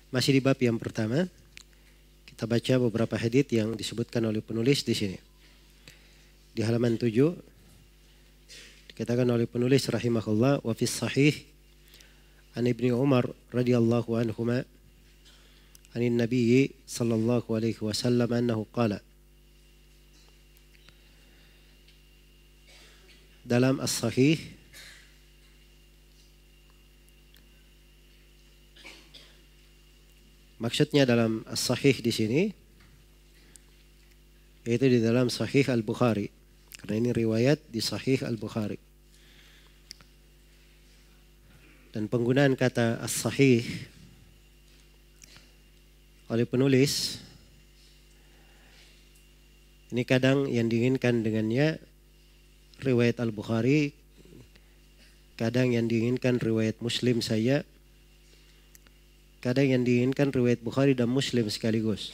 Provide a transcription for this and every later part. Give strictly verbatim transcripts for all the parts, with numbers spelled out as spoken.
Masih di bab yang pertama, kita baca beberapa hadits yang disebutkan oleh penulis di sini. Di halaman tujuh dikatakan oleh penulis rahimahullah, wa fis sahih an Ibnu Umar radhiyallahu anhuma anin Nabi sallallahu alaihi wasallam annahu qala. Dalam as-sahih maksudnya dalam as-sahih di sini yaitu di dalam Sahih Al-Bukhari, karena ini riwayat di Sahih Al-Bukhari. Dan penggunaan kata as-sahih oleh penulis ini kadang yang diinginkan dengannya riwayat Al-Bukhari, kadang yang diinginkan riwayat Muslim saja, kadang yang diinginkan riwayat Bukhari dan Muslim sekaligus.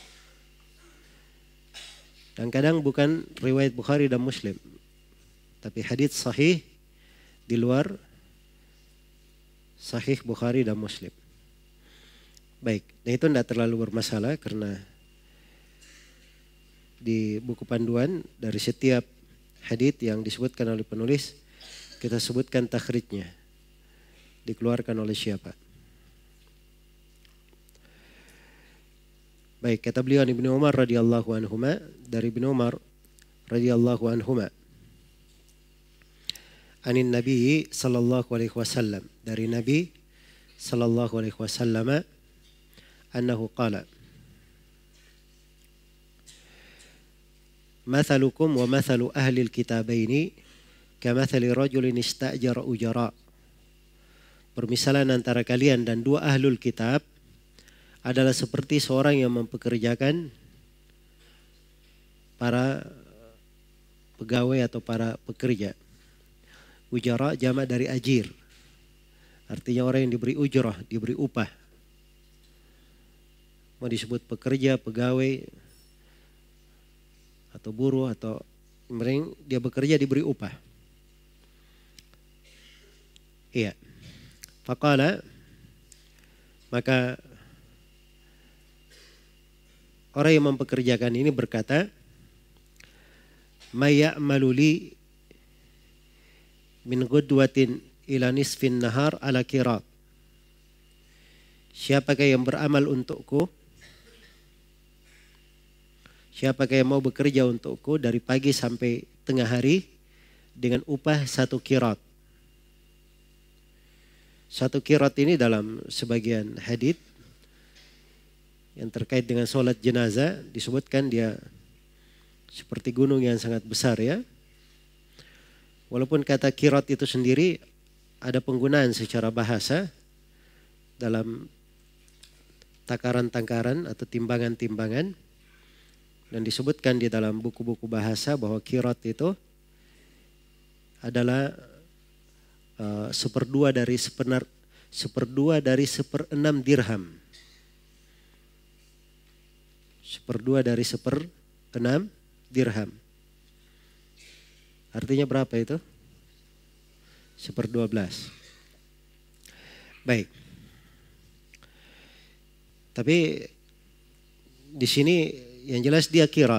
Dan kadang bukan riwayat Bukhari dan Muslim, tapi hadits sahih di luar Sahih Bukhari dan Muslim. Baik, dan itu tidak terlalu bermasalah karena di buku panduan dari setiap hadits yang disebutkan oleh penulis kita sebutkan takhrijnya, dikeluarkan oleh siapa. Baik, kata beliau Ibnu Umar radhiyallahu anhuma, dari Ibnu Umar radhiyallahu anhuma, anin Nabi sallallahu alaihi wasallam, dari Nabi sallallahu alaihi wasallam, annahu qala, mathalukum wa mathalu ahli al-kitabaini kamathali rajulin istajara ujara. Permisalan antara kalian dan dua ahlul kitab adalah seperti seorang yang mempekerjakan para pegawai atau para pekerja. Ujara jamak dari ajir, artinya orang yang diberi ujrah, diberi upah. Mau disebut pekerja, pegawai, atau buruh, atau mereka dia bekerja diberi upah. Iya. Faqala, maka orang yang mempekerjakan ini berkata, may ya'malu li min ghudwatin ila nisfin nahar ala qirat. Siapakah yang beramal untukku? Siapakah yang mau bekerja untukku dari pagi sampai tengah hari dengan upah satu qirat? Satu qirat ini dalam sebagian hadits yang terkait dengan sholat jenazah disebutkan dia seperti gunung yang sangat besar ya. Walaupun kata qirat itu sendiri ada penggunaan secara bahasa dalam takaran-takaran atau timbangan-timbangan, dan disebutkan di dalam buku-buku bahasa bahwa qirat itu adalah uh, seperdua dari sepenar, seperdua dari seperenam dirham. Seperdua dari seperenam dirham. Artinya berapa itu? Seperdua belas. Baik. Tapi di sini yang jelas dia qirat.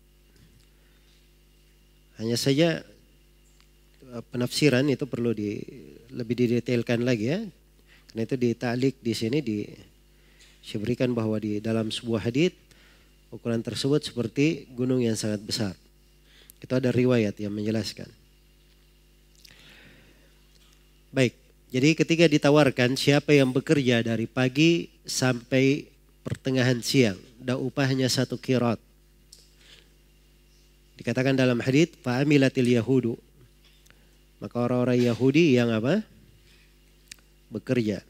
Hanya saja penafsiran itu perlu di, lebih didetailkan lagi ya. Karena itu di ta'liq di sini di, diberikan bahwa di dalam sebuah hadits ukuran tersebut seperti gunung yang sangat besar. Itu ada riwayat yang menjelaskan. Baik, jadi ketika ditawarkan siapa yang bekerja dari pagi sampai pertengahan siang dan upahnya satu qirat. Dikatakan dalam hadits fa'amilatil yahudu. Maka orang-orang Yahudi yang apa? Bekerja.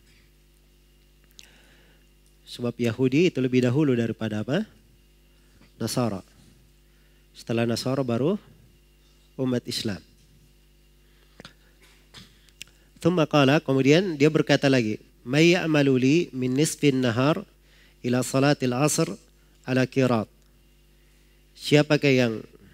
Sebab Yahudi itu lebih dahulu daripada apa? Nasara. Setelah Nasara baru umat Islam. Thumma qala, kemudian dia berkata lagi, may ya'malu li min nisfin nahar ila salatil asr ala qirat. Siapakah yang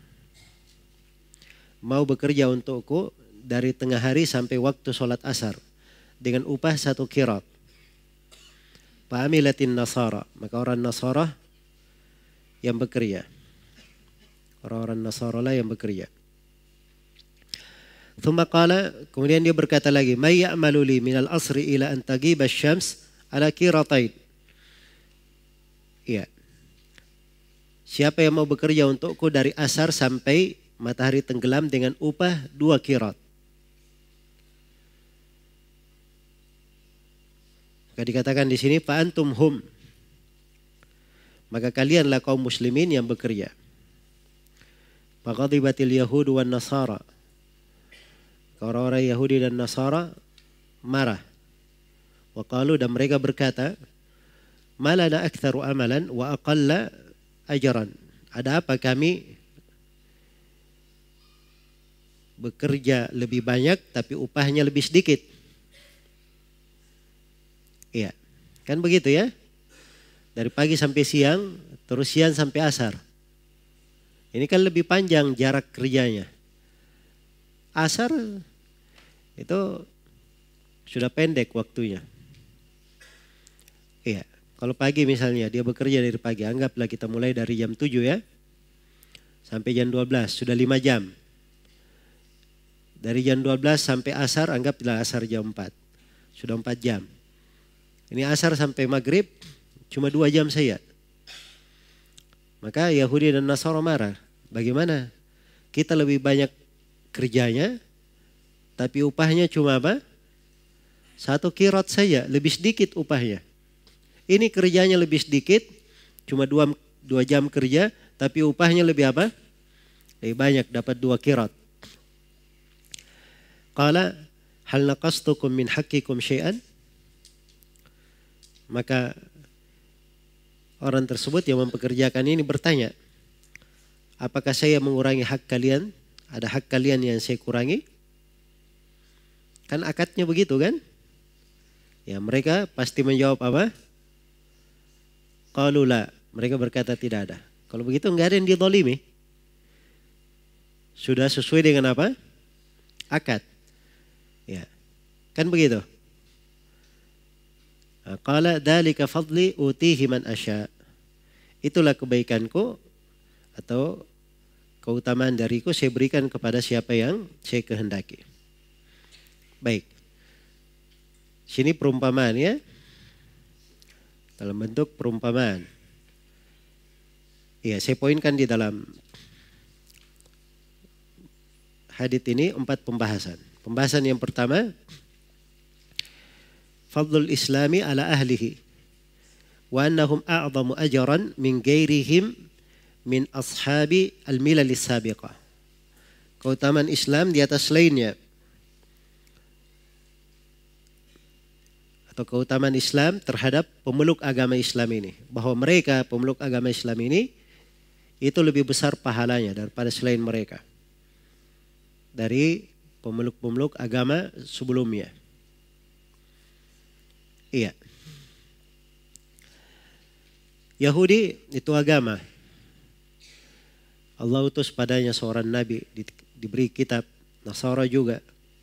mau bekerja untukku dari tengah hari sampai waktu sholat asar dengan upah satu qirat. Fa'amilatin nasara, maka orang Nasara yang bekerja. Orang-orang Nasara lah yang bekerja. Thumma qala, kemudian dia berkata lagi, may ya'malu li minal asri ila an tagiba asy-syams ala qiratain. Iya. Siapa yang mau bekerja untukku dari asar sampai matahari tenggelam dengan upah dua qirat. Maka dikatakan di sini fa antum hum. Maka kalianlah kaum muslimin yang bekerja. Faghadibatil yahud wan nasara. Orang-orang Yahudi dan Nasara marah. Wa qalu, dan mereka berkata, malana aktsaru amalan wa aqalla ajran. Ada apa kami bekerja lebih banyak tapi upahnya lebih sedikit? Iya. Kan begitu ya? Dari pagi sampai siang, terus siang sampai asar. Ini kan lebih panjang jarak kerjanya. Asar itu sudah pendek waktunya. Iya, kalau pagi misalnya dia bekerja dari pagi, anggaplah kita mulai dari jam tujuh ya, sampai jam dua belas, sudah lima jam. Dari jam dua belas sampai asar, anggaplah asar jam empat, sudah empat jam. Ini asar sampai maghrib, cuma dua jam saja. Maka Yahudi dan Nasara marah, bagaimana? Kita lebih banyak kerjanya, tapi upahnya cuma apa? Satu qirat saja, lebih sedikit upahnya. Ini kerjanya lebih sedikit, cuma dua, dua jam kerja, tapi upahnya lebih apa? Lebih banyak, dapat dua qirat. Qala hal naqastukum min haqqikum syai'an? Maka orang tersebut yang mempekerjakan ini bertanya, apakah saya mengurangi hak kalian? Ada hak kalian yang saya kurangi? Kan akadnya begitu kan? Ya, mereka pasti menjawab apa? Qalu la. Mereka berkata tidak ada. Kalau begitu enggak ada yang dizalimi. Sudah sesuai dengan apa? Akad. Ya. Kan begitu. Qala dzalika fadli utihi man asya. Itulah kebaikanku atau keutamaan dariku, saya berikan kepada siapa yang saya kehendaki. Baik. Sini perumpamaan ya. Dalam bentuk perumpamaan. Iya, saya poinkan di dalam hadits ini empat pembahasan. Pembahasan yang pertama, fadlul islami ala ahlihi wa annahum a'zamu ajran min ghairihim min ashabi al-milalis sabiqah. Keutamaan Islam di atas lainnya, atau keutamaan Islam terhadap pemeluk agama Islam ini, bahwa mereka pemeluk agama Islam ini itu lebih besar pahalanya daripada selain mereka, dari pemeluk-pemeluk agama sebelumnya. Iya. Yahudi itu agama. Allah utus padanya seorang nabi, di, diberi kitab. Nasara juga.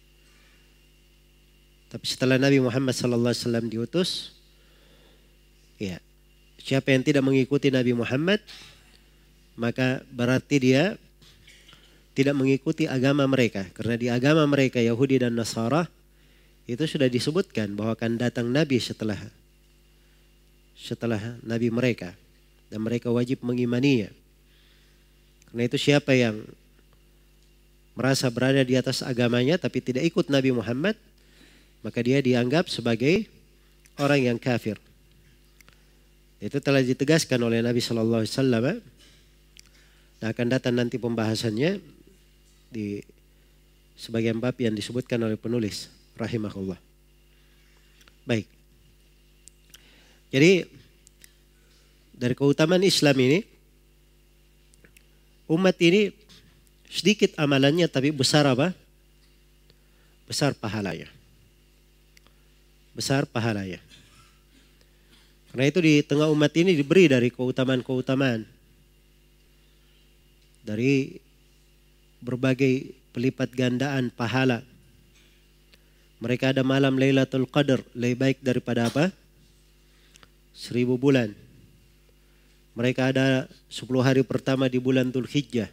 Tapi setelah Nabi Muhammad sallallahu alaihi wasallam diutus, ya, siapa yang tidak mengikuti Nabi Muhammad, maka berarti dia tidak mengikuti agama mereka. Karena di agama mereka Yahudi dan Nasara itu sudah disebutkan bahwa akan datang Nabi setelah setelah Nabi mereka, dan mereka wajib mengimaninya. Karena itu siapa yang merasa berada di atas agamanya tapi tidak ikut Nabi Muhammad, maka dia dianggap sebagai orang yang kafir. Itu telah ditegaskan oleh Nabi Sallallahu Alaihi Wasallam. Dan akan datang nanti pembahasannya di sebagian bab yang disebutkan oleh penulis rahimahullah. Baik. Jadi dari keutamaan Islam ini, umat ini sedikit amalannya tapi besar apa? Besar pahalanya. Besar pahalanya. Karena itu di tengah umat ini diberi dari keutamaan-keutamaan, dari berbagai pelipat gandaan pahala. Mereka ada malam Lailatul Qadar, lebih baik daripada apa? seribu bulan. Mereka ada sepuluh hari pertama di bulan Dzulhijjah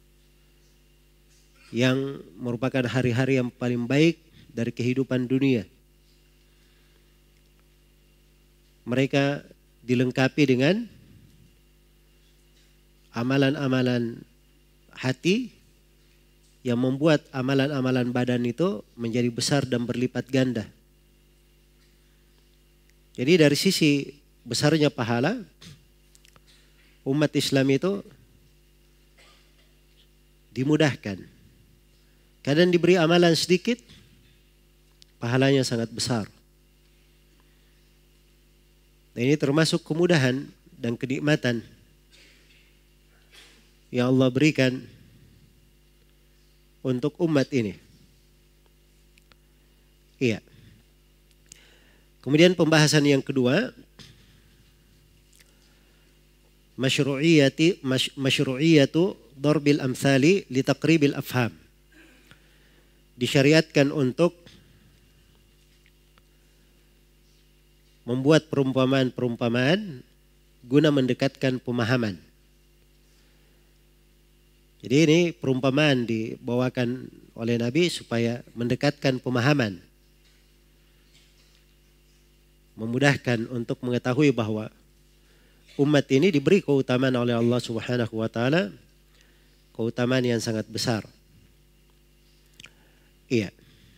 yang merupakan hari-hari yang paling baik dari kehidupan dunia. Mereka dilengkapi dengan amalan-amalan hati yang membuat amalan-amalan badan itu menjadi besar dan berlipat ganda. Jadi dari sisi besarnya pahala, umat Islam itu dimudahkan. Kadang diberi amalan sedikit, pahalanya sangat besar. Dan ini termasuk kemudahan dan kenikmatan yang Allah berikan untuk umat ini. Iya. Kemudian pembahasan yang kedua, masyru'iyati masyru'iyatu darbil amthali li taqribil afham. Disyariatkan untuk membuat perumpamaan-perumpamaan guna mendekatkan pemahaman. Jadi ini perumpamaan dibawakan oleh Nabi supaya mendekatkan pemahaman. Memudahkan untuk mengetahui bahwa umat ini diberi keutamaan oleh Allah Subhanahu wa taala, keutamaan yang sangat besar. Iya.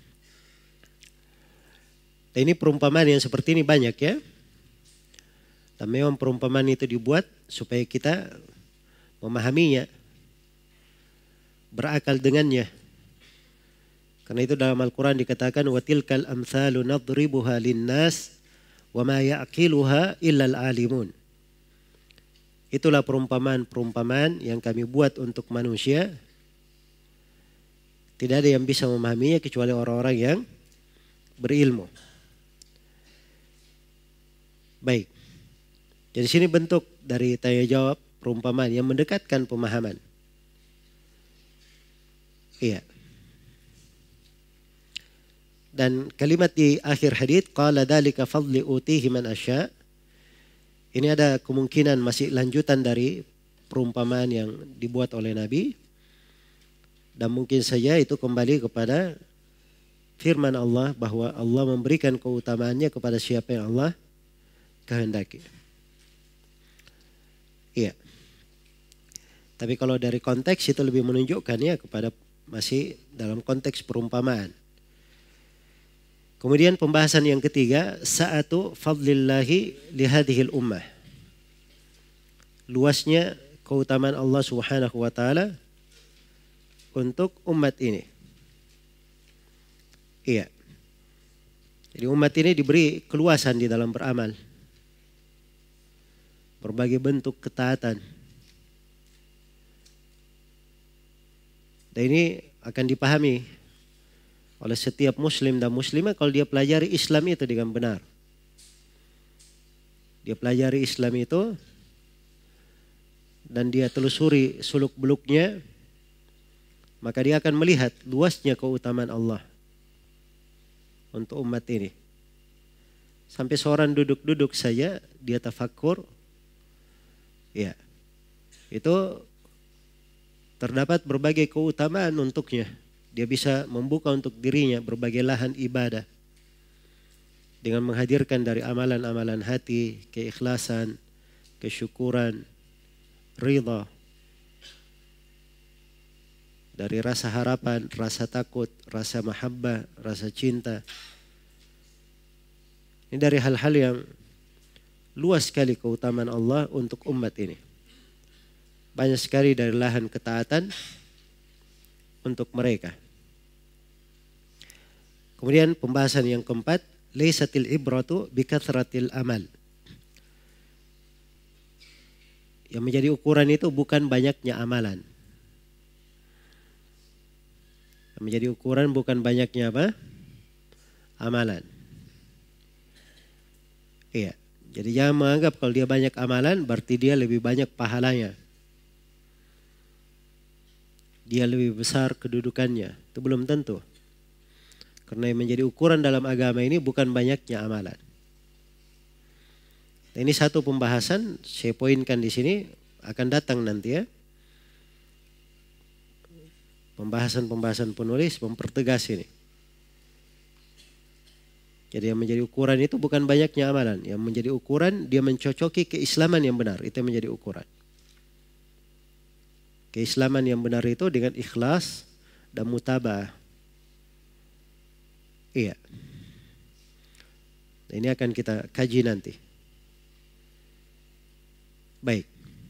Dan ini perumpamaan yang seperti ini banyak ya. Dan memang perumpamaan itu dibuat supaya kita memahaminya, berakal dengannya. Karena itu dalam Al-Quran dikatakan wa tilkal amthalu nadribuha linnas wa ma ya'qiluha illal alimun. Itulah perumpamaan-perumpamaan yang kami buat untuk manusia. Tidak ada yang bisa memahaminya kecuali orang-orang yang berilmu. Baik. Jadi sini bentuk dari tanya jawab perumpamaan yang mendekatkan pemahaman. Iya. Dan kalimat di akhir hadits qala dzalika fadli utihi man asya. Ini ada kemungkinan masih lanjutan dari perumpamaan yang dibuat oleh Nabi. Dan mungkin saja itu kembali kepada firman Allah bahwa Allah memberikan keutamaannya kepada siapa yang Allah kehendaki. Iya. Tapi kalau dari konteks itu lebih menunjukkan ya kepada masih dalam konteks perumpamaan. Kemudian pembahasan yang ketiga, sa'atu fadlillahi lihadihil ummah. Luasnya keutamaan Allah Subhanahu wa taala untuk umat ini. Iya. Jadi umat ini diberi keluasan di dalam beramal. Berbagai bentuk ketaatan. Dan ini akan dipahami oleh setiap muslim dan muslimah kalau dia pelajari Islam itu dengan benar. Dia pelajari Islam itu dan dia telusuri suluk-beluknya, maka dia akan melihat luasnya keutamaan Allah untuk umat ini. Sampai seorang duduk-duduk saja dia tafakkur, ya, itu terdapat berbagai keutamaan untuknya. Dia bisa membuka untuk dirinya berbagai lahan ibadah dengan menghadirkan dari amalan-amalan hati, keikhlasan, kesyukuran, ridha, dari rasa harapan, rasa takut, rasa mahabbah, rasa cinta. Ini dari hal-hal yang luas sekali keutamaan Allah untuk umat ini. Banyak sekali dari lahan ketaatan untuk mereka. Kemudian pembahasan yang keempat, laisatil ibratu bikathratil amal. Yang menjadi ukuran itu bukan banyaknya amalan. Yang menjadi ukuran bukan banyaknya apa? Amalan. Iya. Jadi jangan menganggap kalau dia banyak amalan berarti dia lebih banyak pahalanya. Dia lebih besar kedudukannya. Itu belum tentu. Karena yang menjadi ukuran dalam agama ini bukan banyaknya amalan. Ini satu pembahasan saya poinkan di sini, akan datang nanti ya. Pembahasan-pembahasan penulis mempertegas ini. Jadi yang menjadi ukuran itu bukan banyaknya amalan. Yang menjadi ukuran dia mencocoki keislaman yang benar. Itu yang menjadi ukuran. Keislaman yang benar itu dengan ikhlas dan mutabah. Iya. Ini akan kita kaji nanti. Baik.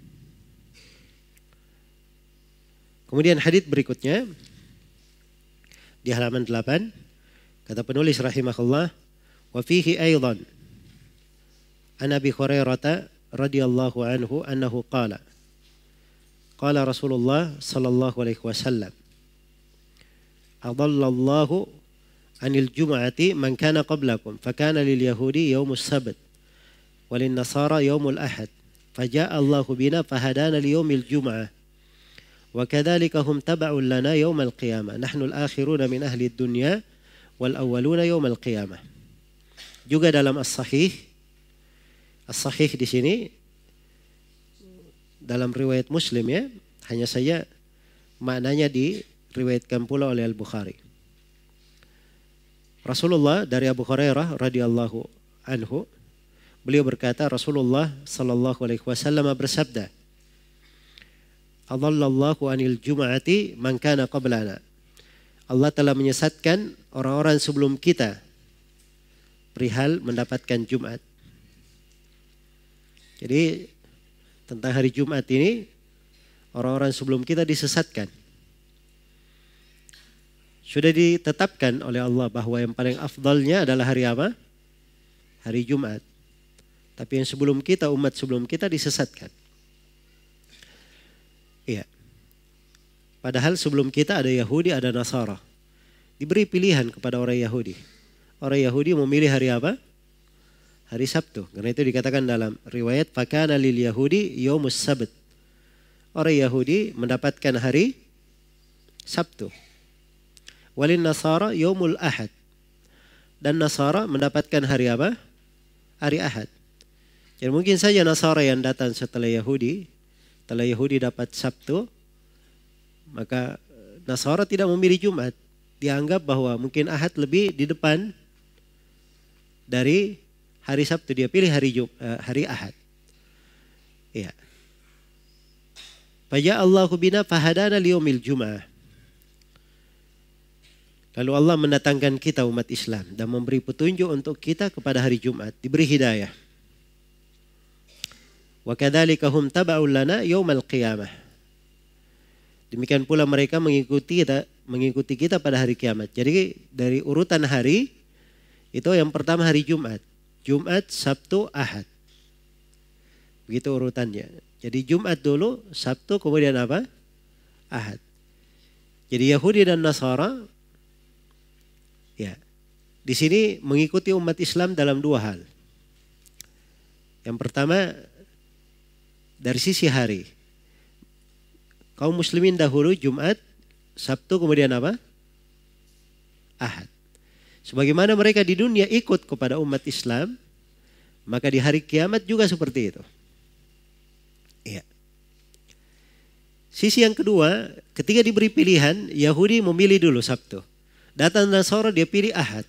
Kemudian hadits berikutnya di halaman delapan kata penulis rahimahullah, wa fihi aidan an Abi Hurairah radhiyallahu anhu annahu qala qala Rasulullah sallallahu alaihi wasallam adallallahu anil jum'ati man kana qablakum fakana lil yahudi yaumus sabt walin nasara yaumul ahad faja'a Allahu bina fahadana li yaumil jum'ah وكذلك هم تبع لنا يوم القيامة نحن الآخرون من أهل الدنيا والأولون يوم القيامة. Juga dalam as-sahih, as-sahih di sini dalam riwayat Muslim ya, hanya saja maknanya diriwayatkan pula oleh Al-Bukhari. Rasulullah dari Abu Hurairah radhiyallahu anhu, beliau berkata Rasulullah sallallahu alaihi wasallam bersabda, Adallallahu anil jum'ati man kana qablana. Allah telah menyesatkan orang-orang sebelum kita perihal mendapatkan Jumat. Jadi tentang hari Jumat ini orang-orang sebelum kita disesatkan. Sudah ditetapkan oleh Allah bahwa yang paling afdalnya adalah hari apa? Hari Jumat. Tapi yang sebelum kita, umat sebelum kita disesatkan. Iya. Padahal sebelum kita ada Yahudi, ada Nasara. Diberi pilihan kepada orang Yahudi. Orang Yahudi memilih hari apa? Hari Sabtu. Karena itu dikatakan dalam riwayat fakana lil Yahudi yaumus sabt. Orang Yahudi mendapatkan hari Sabtu. Walin Nasara yaumul ahad. Dan Nasara mendapatkan hari apa? Hari Ahad. Jadi mungkin saja Nasara yang datang setelah Yahudi, setelah Yahudi dapat Sabtu, maka Nasara tidak memilih Jumat. Dianggap bahwa mungkin Ahad lebih di depan dari hari Sabtu. Dia pilih hari Jum, hari Ahad. Iya. Faja Allahu bina fahadana liyaumil Jum'ah. Lalu Allah mendatangkan kita umat Islam dan memberi petunjuk untuk kita kepada hari Jumat, diberi hidayah. Wa kadzalika hum taba'un lana yaumal qiyamah. Demikian pula mereka mengikuti kita, mengikuti kita pada hari kiamat. Jadi dari urutan hari itu yang pertama hari Jumat. Jumat, Sabtu, Ahad. Begitu urutannya. Jadi Jumat dulu, Sabtu, kemudian apa? Ahad. Jadi Yahudi dan Nasara ya, di sini mengikuti umat Islam dalam dua hal. Yang pertama dari sisi hari. Kaum muslimin dahulu Jumat, Sabtu, kemudian apa? Ahad. Sebagaimana mereka di dunia ikut kepada umat Islam, maka di hari kiamat juga seperti itu. Iya. Sisi yang kedua, ketika diberi pilihan, Yahudi memilih dulu Sabtu. Datang Nasara dia pilih Ahad.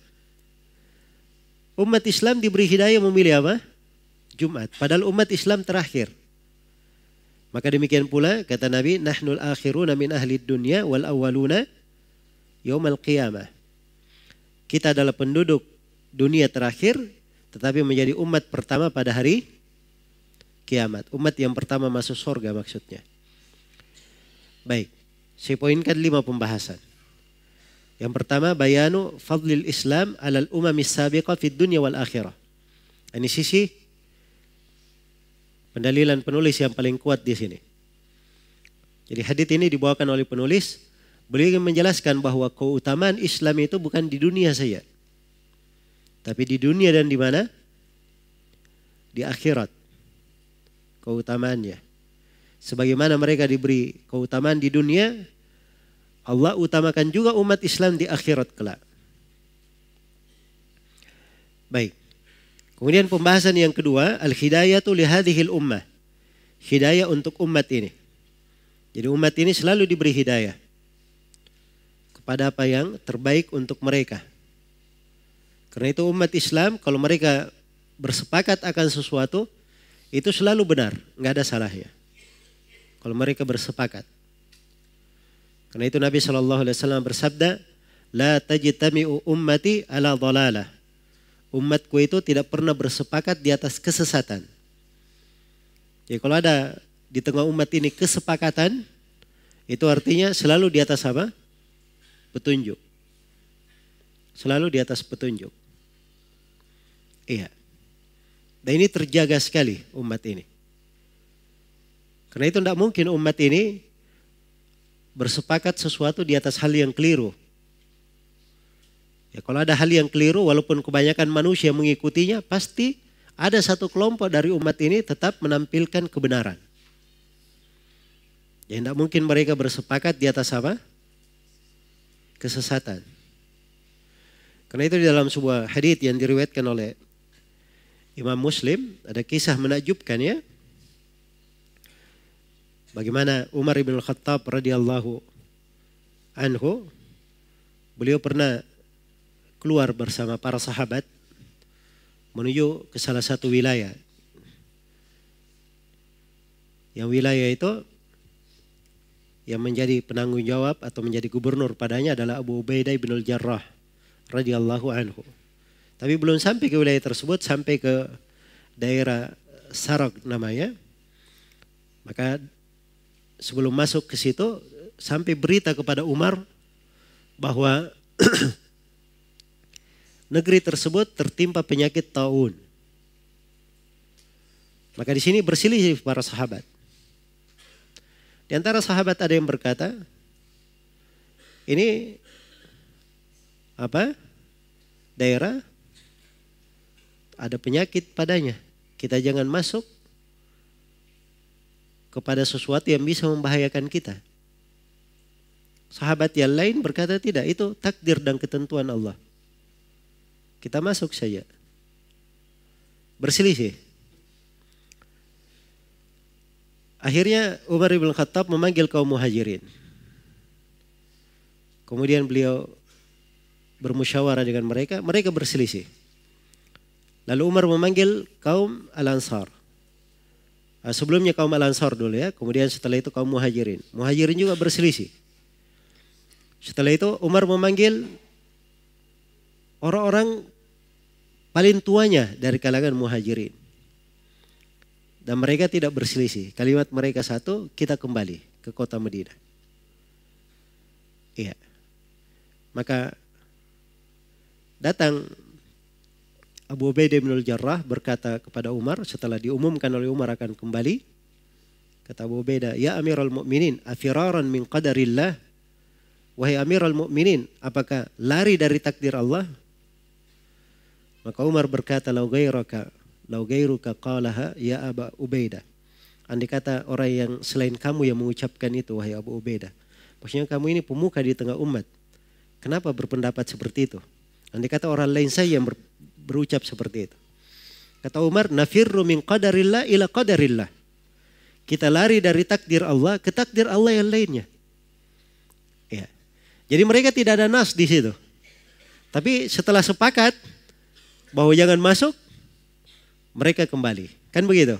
Umat Islam diberi hidayah memilih apa? Jumat. Padahal umat Islam terakhir. Maka demikian pula kata Nabi, nahnul akhiruna min ahli dunya wal awwaluna yaumal qiyamah. Kita adalah penduduk dunia terakhir tetapi menjadi umat pertama pada hari kiamat. Umat yang pertama masuk surga maksudnya. Baik, saya poinkan lima pembahasan. Yang pertama, bayanu fadlil Islam alal umamis sabiqah fid dunya wal akhirah. Ini sisi pendalilan penulis yang paling kuat di sini. Jadi hadits ini dibawakan oleh penulis, beliau ingin menjelaskan bahwa keutamaan Islam itu bukan di dunia saja, tapi di dunia dan di mana? Di akhirat. Keutamaannya. Sebagaimana mereka diberi keutamaan di dunia, Allah utamakan juga umat Islam di akhirat kelak. Baik. Kemudian pembahasan yang kedua, al-hidayatu li hadhil ummah. Hidayah untuk umat ini. Jadi umat ini selalu diberi hidayah kepada apa yang terbaik untuk mereka. Karena itu umat Islam kalau mereka bersepakat akan sesuatu, itu selalu benar, nggak ada salahnya. Kalau mereka bersepakat. Karena itu Nabi shallallahu alaihi wasallam bersabda, la tajtami'u ummati ala dhalalah. Umatku itu tidak pernah bersepakat di atas kesesatan. Jadi kalau ada di tengah umat ini kesepakatan, itu artinya selalu di atas apa? Petunjuk. Selalu di atas petunjuk. Iya. Dan ini terjaga sekali umat ini. Karena itu tidak mungkin umat ini bersepakat sesuatu di atas hal yang keliru. Ya, kalau ada hal yang keliru, walaupun kebanyakan manusia mengikutinya, pasti ada satu kelompok dari umat ini tetap menampilkan kebenaran. Ya, tidak mungkin mereka bersepakat di atas apa? Kesesatan. Karena itu di dalam sebuah hadits yang diriwayatkan oleh Imam Muslim, ada kisah menakjubkan ya. Bagaimana Umar bin Khattab radhiyallahu anhu, beliau pernah keluar bersama para sahabat menuju ke salah satu wilayah. Yang wilayah itu yang menjadi penanggung jawab atau menjadi gubernur padanya adalah Abu Ubaidah bin al-Jarrah radhiyallahu anhu. Tapi belum sampai ke wilayah tersebut, sampai ke daerah Sarag namanya. Maka sebelum masuk ke situ, sampai berita kepada Umar bahwa negeri tersebut tertimpa penyakit taun. Maka di sini berselisih para sahabat. Di antara sahabat ada yang berkata, ini apa? Daerah ada penyakit padanya. Kita jangan masuk kepada sesuatu yang bisa membahayakan kita. Sahabat yang lain berkata tidak, itu takdir dan ketentuan Allah. Kita masuk saja. Berselisih. Akhirnya Umar bin Khattab memanggil kaum muhajirin. Kemudian beliau bermusyawarah dengan mereka, mereka berselisih. Lalu Umar memanggil kaum Al-Ansar. Sebelumnya kaum Al-Ansar dulu ya, kemudian setelah itu kaum muhajirin. Muhajirin juga berselisih. Setelah itu Umar memanggil orang-orang paling tuanya dari kalangan muhajirin. Dan mereka tidak berselisih. Kalimat mereka satu, kita kembali ke kota Madinah. Iya. Maka datang Abu Ubaidah bin al-Jarrah berkata kepada Umar setelah diumumkan oleh Umar akan kembali. Kata Abu Ubaidah, ya Amirul Mukminin, afiraran min qadarillah. Wahai Amirul Mukminin, apakah lari dari takdir Allah? Maka Umar berkata, lau gairaka, lau gairuka qalaha ya Aba Ubaidah. Andai kata orang yang selain kamu yang mengucapkan itu, wahai Abu Ubaidah. Maksudnya kamu ini pemuka di tengah umat. Kenapa berpendapat seperti itu? Andai kata orang lain saya yang ber, berucap seperti itu. Kata Umar, nafirru min qadarillah ila qadarillah. Kita lari dari takdir Allah ke takdir Allah yang lainnya. Ya. Jadi mereka tidak ada nas di situ. Tapi setelah sepakat bahwa jangan masuk, mereka kembali. Kan begitu?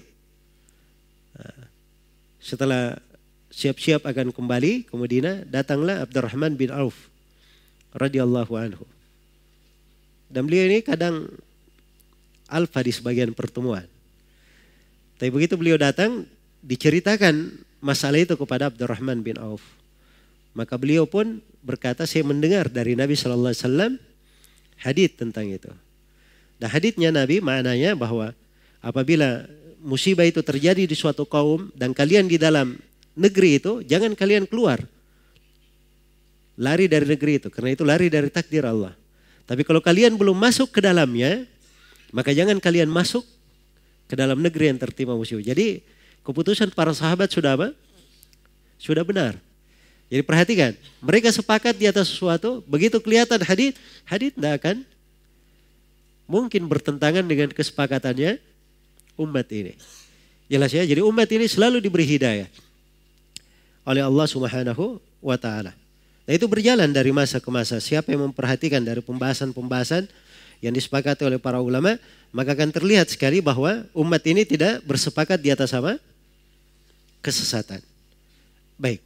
Setelah siap-siap akan kembali ke Madinah, datanglah Abdurrahman bin Auf radhiyallahu anhu. Dan beliau ini kadang alfa di sebagian pertemuan. Tapi begitu beliau datang, diceritakan masalah itu kepada Abdurrahman bin Auf. Maka beliau pun berkata, saya mendengar dari Nabi shallallahu alaihi wasallam hadits tentang itu. Dan haditsnya Nabi maknanya bahwa apabila musibah itu terjadi di suatu kaum dan kalian di dalam negeri itu, jangan kalian keluar. Lari dari negeri itu, karena itu lari dari takdir Allah. Tapi kalau kalian belum masuk ke dalamnya, maka jangan kalian masuk ke dalam negeri yang tertimpa musibah. Jadi keputusan para sahabat sudah apa? Sudah benar. Jadi perhatikan, mereka sepakat di atas sesuatu, begitu kelihatan hadits, hadits tidak akan mungkin bertentangan dengan kesepakatannya umat ini. Jelas ya, jadi umat ini selalu diberi hidayah oleh Allah Subhanahu wa ta'ala. Nah itu berjalan dari masa ke masa. Siapa yang memperhatikan dari pembahasan-pembahasan yang disepakati oleh para ulama, maka akan terlihat sekali bahwa umat ini tidak bersepakat di atas apa? Kesesatan. Baik.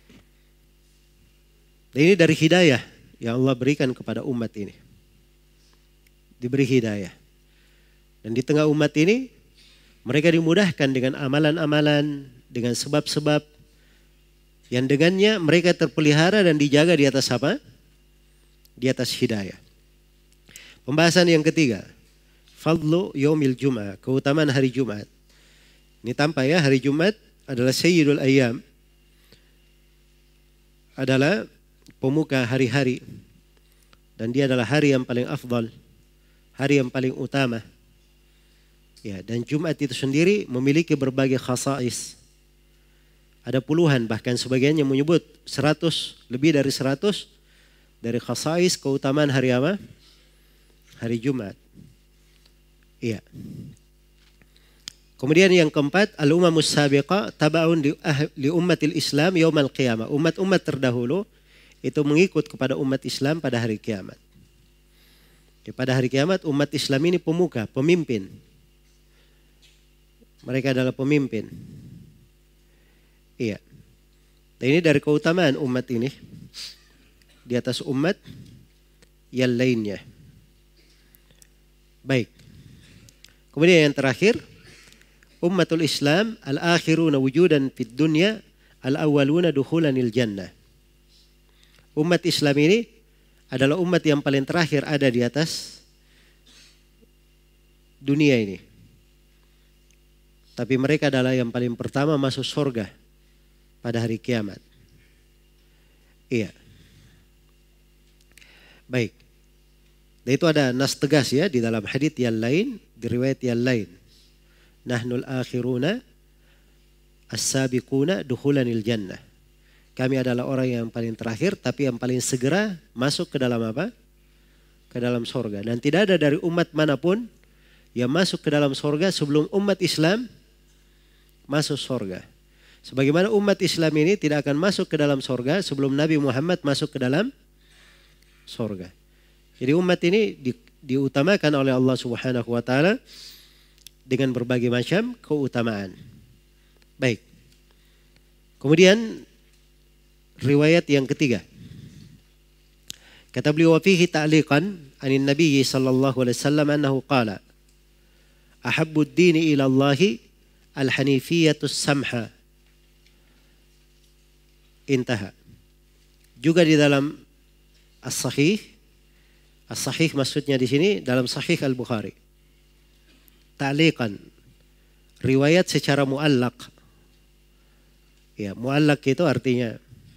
Nah, ini dari hidayah yang Allah berikan kepada umat ini. Diberi hidayah. Dan di tengah umat ini, mereka dimudahkan dengan amalan-amalan, dengan sebab-sebab yang dengannya mereka terpelihara dan dijaga di atas apa? Di atas hidayah. Pembahasan yang ketiga, fadlu yaumil Jum'ah, keutamaan hari Jumat. Ini tampak ya, hari Jumat adalah sayyidul ayyam, adalah pemuka hari-hari, dan dia adalah hari yang paling afdal, hari yang paling utama. Ya, dan Jumat itu sendiri memiliki berbagai khasais. Ada puluhan, bahkan sebagian yang menyebut seratus, lebih dari seratus dari khasais keutamaan hari apa? Hari Jumat. Iya. Kemudian yang keempat, al-umamus sabiqah taba'un li, ah, li ummatil Islam yaumal qiyamah. Umat-umat terdahulu itu mengikut kepada umat Islam pada hari kiamat. Ya, pada hari kiamat umat Islam ini pemuka, pemimpin. Mereka adalah pemimpin. Iya. Nah, ini dari keutamaan umat ini di atas umat yang lainnya. Baik. Kemudian yang terakhir, ummatul Islam al-akhiruna wujudan fid dunya al-awwaluna dukhulanil jannah. Umat Islam ini adalah umat yang paling terakhir ada di atas dunia ini. Tapi mereka adalah yang paling pertama masuk surga pada hari kiamat. Iya. Baik. Dan itu ada nas tegas ya di dalam hadits yang lain, di riwayat yang lain. Nahnul akhiruna as-sabiquna dukhulanil jannah. Kami adalah orang yang paling terakhir tapi yang paling segera masuk ke dalam apa? Ke dalam surga. Dan tidak ada dari umat manapun yang masuk ke dalam surga sebelum umat Islam masuk surga. Sebagaimana umat Islam ini tidak akan masuk ke dalam surga sebelum Nabi Muhammad masuk ke dalam surga. Jadi umat ini di, diutamakan oleh Allah Subhanahu wa ta'ala dengan berbagai macam keutamaan. Baik. Kemudian riwayat yang ketiga. Kata beliau, fihi ta'liqan anin Nabi sallallahu alaihi wasallam annahu qala ahabbud dini ila Allahi al-hanifiyatus samha. Intaha. Juga di dalam as-sahih, as-sahih maksudnya di sini dalam Sahih Al-Bukhari. Ta'liqan, riwayat secara muallaq. Ya, muallaq itu artinya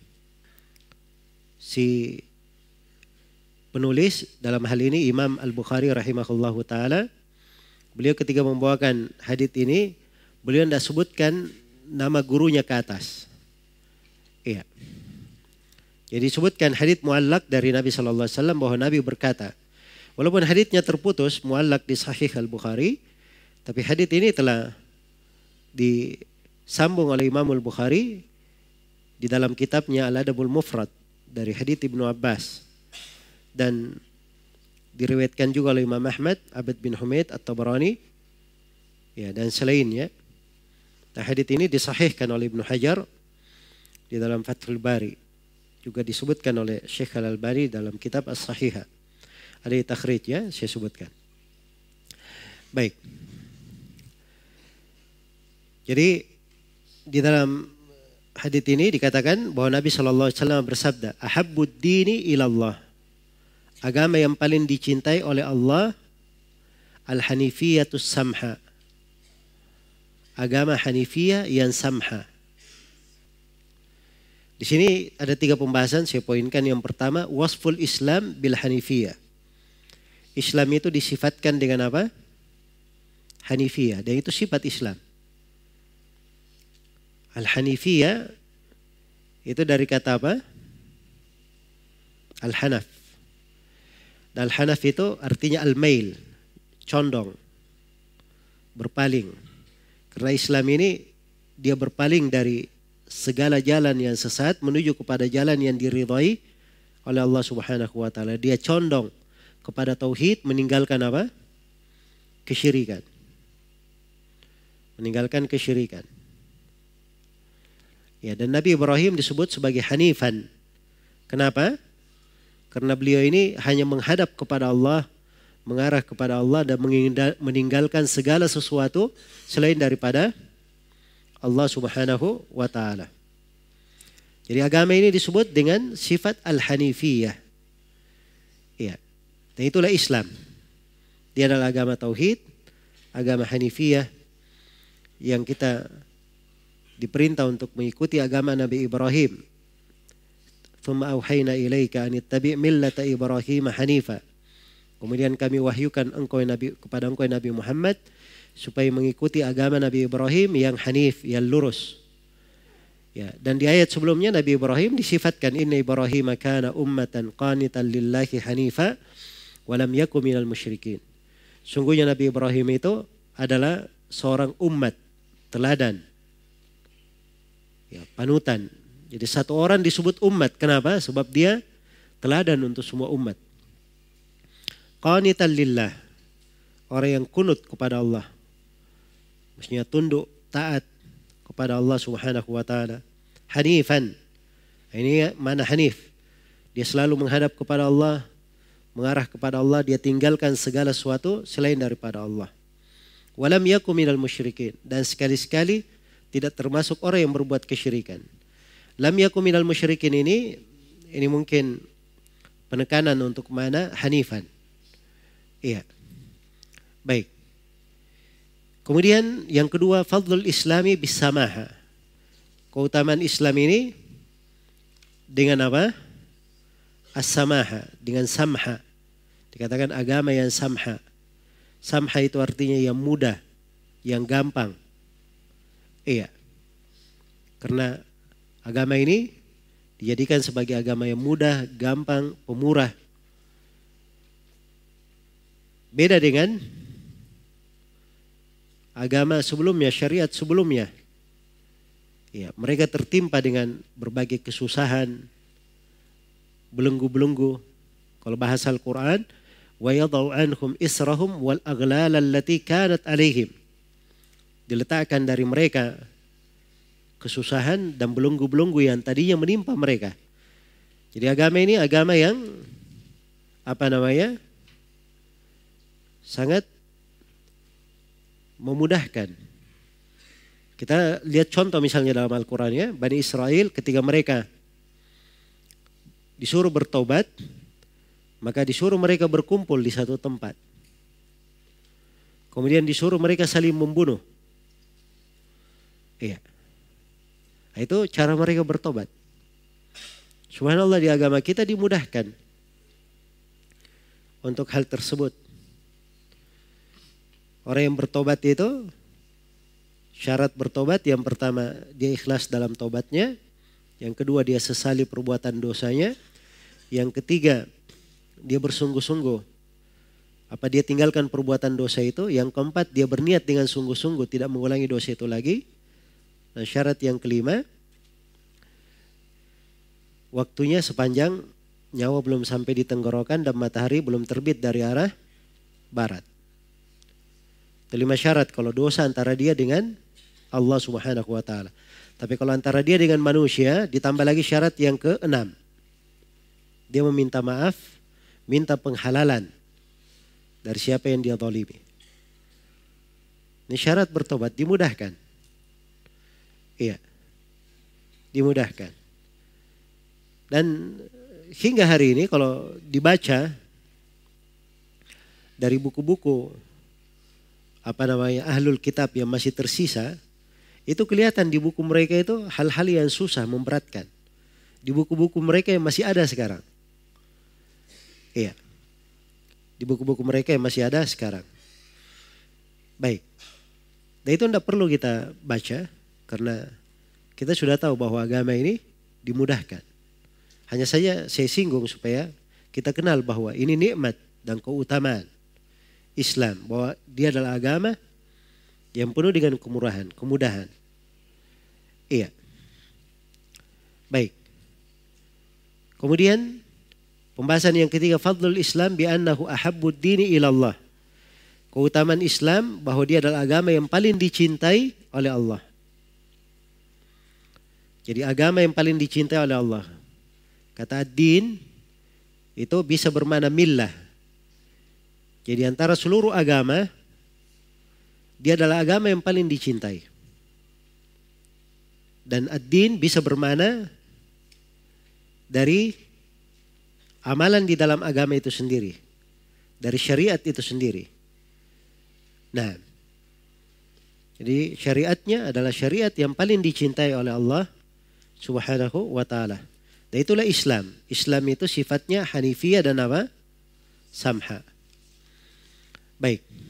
si penulis, dalam hal ini Imam Al-Bukhari rahimahullahu taala, beliau ketika membawakan hadits ini, beliau tidak sebutkan nama gurunya ke atas. Iya. Jadi sebutkan hadits muallaq dari Nabi sallallahu alaihi wasallam bahwa Nabi berkata, walaupun haditsnya terputus muallaq di Sahih Al-Bukhari, tapi hadits ini telah disambung oleh Imam Al-Bukhari di dalam kitabnya Al-Adabul Mufrad dari hadits Ibnu Abbas, dan diriwayatkan juga oleh Imam Ahmad, Abd bin Humaid At-Tabarani, ya, dan selainnya. Nah, hadits ini disahihkan oleh Ibnu Hajar di dalam Fathul Bari. Juga disebutkan oleh Syekh Al-Albani dalam kitab As-Sahihah. Ada takhrij ya, saya sebutkan. Baik. Jadi di dalam hadits ini dikatakan bahwa Nabi shallallahu alaihi wasallam bersabda, ahabbud dini ilallah. Agama yang paling dicintai oleh Allah, al-hanifiyatus samha. Agama Hanifiyah yang samha. Di sini ada tiga pembahasan, saya poinkan. Yang pertama, wasful Islam bil Hanifiyah. Islam itu disifatkan dengan apa? Hanifiyah, dan itu sifat Islam. Al-Hanifiyah itu dari kata apa? Al-Hanaf. Dan Al-Hanaf itu artinya al-mail. condong, berpaling. Karena Islam ini dia berpaling dari segala jalan yang sesat menuju kepada jalan yang diridhai oleh Allah Subhanahu wa taala. Dia condong kepada tauhid, meninggalkan apa? Kesyirikan. Meninggalkan kesyirikan. Ya, dan Nabi Ibrahim disebut sebagai hanifan. Kenapa? Karena beliau ini hanya menghadap kepada Allah, mengarah kepada Allah dan meninggalkan segala sesuatu selain daripada Allah Subhanahu wa taala. Jadi agama ini disebut dengan sifat al-hanifiyah. Ya. Dan itulah Islam. Dia adalah agama tauhid, agama hanifiyah yang kita diperintah untuk mengikuti agama Nabi Ibrahim. Tsumma auhayna ilaika an ittabi' millata Ibrahim hanifa. Kemudian kami wahyukan engkau Nabi kepada engkau Nabi Muhammad supaya mengikuti agama Nabi Ibrahim yang hanif, yang lurus. Ya, dan di ayat sebelumnya Nabi Ibrahim disifatkan inna Ibrahim kana ummatan qanitan lillahi hanifa wa lam yakun minal musyrikin. Sungguhnya Nabi Ibrahim itu adalah seorang umat teladan. Ya, panutan. Jadi satu orang disebut umat. Kenapa? Sebab dia teladan untuk semua umat. Qanitan lillah. Orang yang kunut kepada Allah. Maksudnya tunduk, taat kepada Allah Subhanahu wa taala. Hanifan. Ini mana hanif? Dia selalu menghadap kepada Allah, mengarah kepada Allah, dia tinggalkan segala sesuatu selain daripada Allah. Walam yakum minal musyrikin, dan sekali-sekali tidak termasuk orang yang berbuat kesyirikan. Lam yakum minal musyrikin ini ini mungkin penekanan untuk mana hanifan. Iya. Baik. Kemudian yang kedua, fadlul islami bisamaha. Keutamaan Islam ini dengan apa? As-samaha, dengan samha. Dikatakan agama yang samha. Samha itu artinya yang mudah, yang gampang. Iya. Karena agama ini dijadikan sebagai agama yang mudah, gampang, pemurah. Beda dengan agama sebelumnya, syariat sebelumnya. Ya, mereka tertimpa dengan berbagai kesusahan, belenggu-belenggu. Kalau bahasa Al-Quran, wa yadau anhum israhum wal aghlal allati kanat alaihim. Diletakkan dari mereka kesusahan dan belenggu-belenggu yang tadinya menimpa mereka. Jadi agama ini agama yang apa namanya? Sangat memudahkan. Kita lihat contoh misalnya dalam Al-Quran ya, Bani Israel ketika mereka disuruh bertobat, maka disuruh mereka berkumpul di satu tempat. Kemudian disuruh mereka saling membunuh. Iya. Nah, itu cara mereka bertobat. Subhanallah, di agama kita dimudahkan untuk hal tersebut. Orang yang bertobat itu syarat bertobat yang pertama dia ikhlas dalam tobatnya, yang kedua dia sesali perbuatan dosanya, yang ketiga dia bersungguh-sungguh apa dia tinggalkan perbuatan dosa itu, yang keempat dia berniat dengan sungguh-sungguh tidak mengulangi dosa itu lagi, dan syarat yang kelima waktunya sepanjang nyawa belum sampai di tenggorokan dan matahari belum terbit dari arah barat. Itu lima syarat kalau dosa antara dia dengan Allah Subhanahu wa taala. Tapi kalau antara dia dengan manusia ditambah lagi syarat yang keenam. Dia meminta maaf, minta penghalalan dari siapa yang dia zalimi. Ini syarat bertobat dimudahkan. Iya. Dimudahkan. Dan hingga hari ini kalau dibaca dari buku-buku apa namanya ahlul kitab yang masih tersisa, itu kelihatan di buku mereka itu hal-hal yang susah, memberatkan. Di buku-buku mereka yang masih ada sekarang. Iya. Di buku-buku mereka yang masih ada sekarang. Baik. Dan itu tidak perlu kita baca karena kita sudah tahu bahwa agama ini dimudahkan. Hanya saja saya singgung supaya kita kenal bahwa ini nikmat dan keutamaan. Islam, bahwa dia adalah agama yang penuh dengan kemurahan, kemudahan. Iya. Baik. Kemudian pembahasan yang ketiga, fadlul Islam bi annahu ahabbud dini ilallah. Keutamaan Islam bahwa dia adalah agama yang paling dicintai oleh Allah. Jadi agama yang paling dicintai oleh Allah. Kata ad-din itu bisa bermakna millah. Jadi antara seluruh agama, dia adalah agama yang paling dicintai. Dan ad-din bisa bermakna dari amalan di dalam agama itu sendiri, dari syariat itu sendiri. Nah, jadi syariatnya adalah syariat yang paling dicintai oleh Allah Subhanahu wa ta'ala. Dan itulah Islam. Islam itu sifatnya hanifiyah dan apa? Samha. Baik.